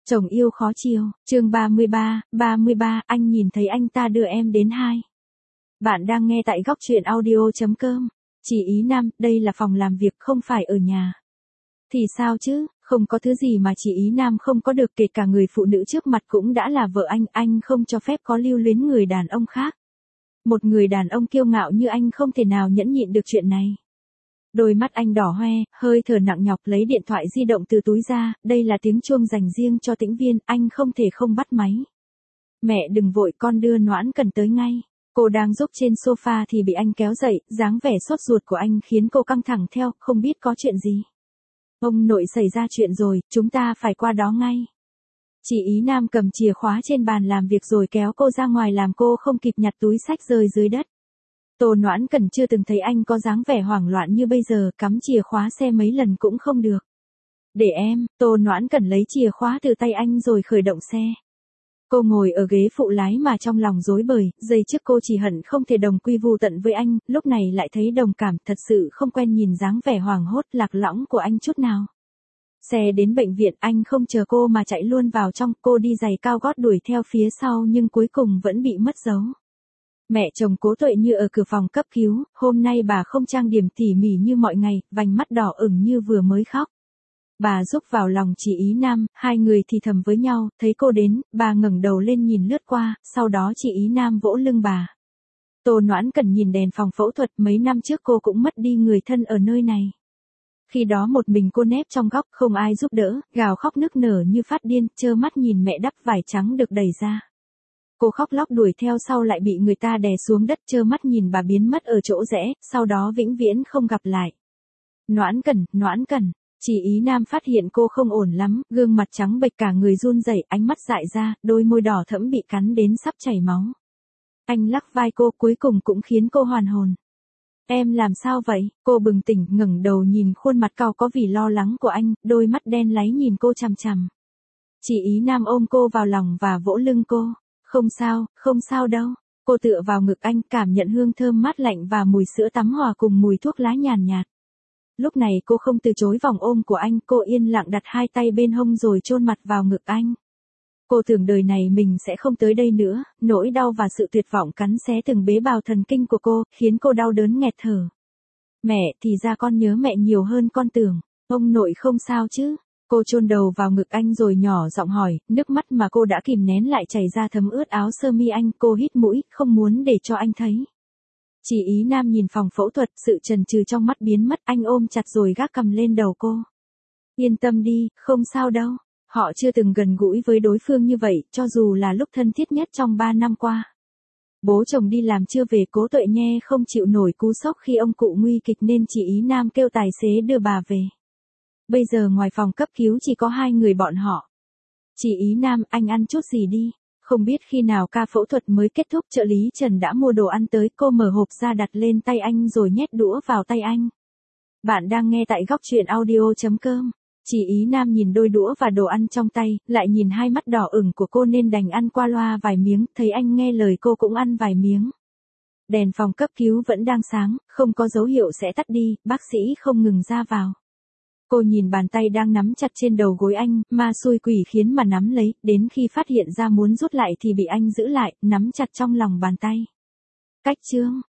Chồng yêu khó chiều, chương 33, anh nhìn thấy anh ta đưa em đến hai. Bạn đang nghe tại góc truyện audio.com. Chị Ý Nam, đây là phòng làm việc không phải ở nhà. Thì sao chứ, không có thứ gì mà chị Ý Nam không có được, kể cả người phụ nữ trước mặt cũng đã là vợ anh không cho phép có lưu luyến người đàn ông khác. Một người đàn ông kiêu ngạo như anh không thể nào nhẫn nhịn được chuyện này. Đôi mắt anh đỏ hoe, hơi thở nặng nhọc lấy điện thoại di động từ túi ra, đây là tiếng chuông dành riêng cho Tĩnh Viên, anh không thể không bắt máy. Mẹ đừng vội, con đưa Noãn Cần tới ngay. Cô đang giúp trên sofa thì bị anh kéo dậy, dáng vẻ sốt ruột của anh khiến cô căng thẳng theo, không biết có chuyện gì. Ông nội xảy ra chuyện rồi, chúng ta phải qua đó ngay. Chị Ý Nam cầm chìa khóa trên bàn làm việc rồi kéo cô ra ngoài làm cô không kịp nhặt túi xách rơi dưới đất. Tô Noãn Cần chưa từng thấy anh có dáng vẻ hoảng loạn như bây giờ, cắm chìa khóa xe mấy lần cũng không được. Để em, Tô Noãn Cần lấy chìa khóa từ tay anh rồi khởi động xe. Cô ngồi ở ghế phụ lái mà trong lòng rối bời, giây trước cô chỉ hận không thể đồng quy vu tận với anh, lúc này lại thấy đồng cảm, thật sự không quen nhìn dáng vẻ hoảng hốt lạc lõng của anh chút nào. Xe đến bệnh viện, anh không chờ cô mà chạy luôn vào trong, cô đi giày cao gót đuổi theo phía sau nhưng cuối cùng vẫn bị mất dấu. Mẹ chồng Cố Tuệ Như ở cửa phòng cấp cứu, hôm nay bà không trang điểm tỉ mỉ như mọi ngày, vành mắt đỏ ửng như vừa mới khóc. Bà rúc vào lòng chị Ý Nam, hai người thì thầm với nhau, thấy cô đến, bà ngẩng đầu lên nhìn lướt qua, sau đó chị Ý Nam vỗ lưng bà. Tô Noãn Cần nhìn đèn phòng phẫu thuật, mấy năm trước cô cũng mất đi người thân ở nơi này. Khi đó một mình cô nép trong góc, không ai giúp đỡ, gào khóc nức nở như phát điên, trơ mắt nhìn mẹ đắp vải trắng được đẩy ra. Cô khóc lóc đuổi theo sau lại bị người ta đè xuống đất, trơ mắt nhìn bà biến mất ở chỗ rẽ, sau đó vĩnh viễn không gặp lại. Noãn Cần, chị Ý Nam phát hiện cô không ổn lắm, gương mặt trắng bệch cả người run rẩy, ánh mắt dại ra, đôi môi đỏ thẫm bị cắn đến sắp chảy máu. Anh lắc vai cô, cuối cùng cũng khiến cô hoàn hồn. Em làm sao vậy? Cô bừng tỉnh, ngẩng đầu nhìn khuôn mặt cau có vì lo lắng của anh, đôi mắt đen láy nhìn cô chằm chằm. Chị Ý Nam ôm cô vào lòng và vỗ lưng cô. Không sao đâu. Cô tựa vào ngực anh, cảm nhận hương thơm mát lạnh và mùi sữa tắm hòa cùng mùi thuốc lá nhàn nhạt. Lúc này cô không từ chối vòng ôm của anh, cô yên lặng đặt hai tay bên hông rồi chôn mặt vào ngực anh. Cô tưởng đời này mình sẽ không tới đây nữa, nỗi đau và sự tuyệt vọng cắn xé từng tế bào thần kinh của cô, khiến cô đau đớn nghẹt thở. Mẹ, thì ra con nhớ mẹ nhiều hơn con tưởng. Ông nội không sao chứ? Cô chôn đầu vào ngực anh rồi nhỏ giọng hỏi, nước mắt mà cô đã kìm nén lại chảy ra thấm ướt áo sơ mi anh, cô hít mũi, không muốn để cho anh thấy. Chị Ý Nam nhìn phòng phẫu thuật, sự chần chừ trong mắt biến mất, anh ôm chặt rồi gác cầm lên đầu cô. Yên tâm đi, không sao đâu. Họ chưa từng gần gũi với đối phương như vậy, cho dù là lúc thân thiết nhất trong 3 năm qua. Bố chồng đi làm chưa về, Cố Tuệ Nhe không chịu nổi cú sốc khi ông cụ nguy kịch nên chị Ý Nam kêu tài xế đưa bà về. Bây giờ ngoài phòng cấp cứu chỉ có hai người bọn họ. Chị Ý Nam, anh ăn chút gì đi. Không biết khi nào ca phẫu thuật mới kết thúc, trợ lý Trần đã mua đồ ăn tới, cô mở hộp ra đặt lên tay anh rồi nhét đũa vào tay anh. Bạn đang nghe tại góc truyện audio.com. Chị Ý Nam nhìn đôi đũa và đồ ăn trong tay, lại nhìn hai mắt đỏ ửng của cô nên đành ăn qua loa vài miếng, thấy anh nghe lời cô cũng ăn vài miếng. Đèn phòng cấp cứu vẫn đang sáng, không có dấu hiệu sẽ tắt đi, bác sĩ không ngừng ra vào. Cô nhìn bàn tay đang nắm chặt trên đầu gối anh, ma xui quỷ khiến mà nắm lấy, đến khi phát hiện ra muốn rút lại thì bị anh giữ lại, nắm chặt trong lòng bàn tay. Cách chương,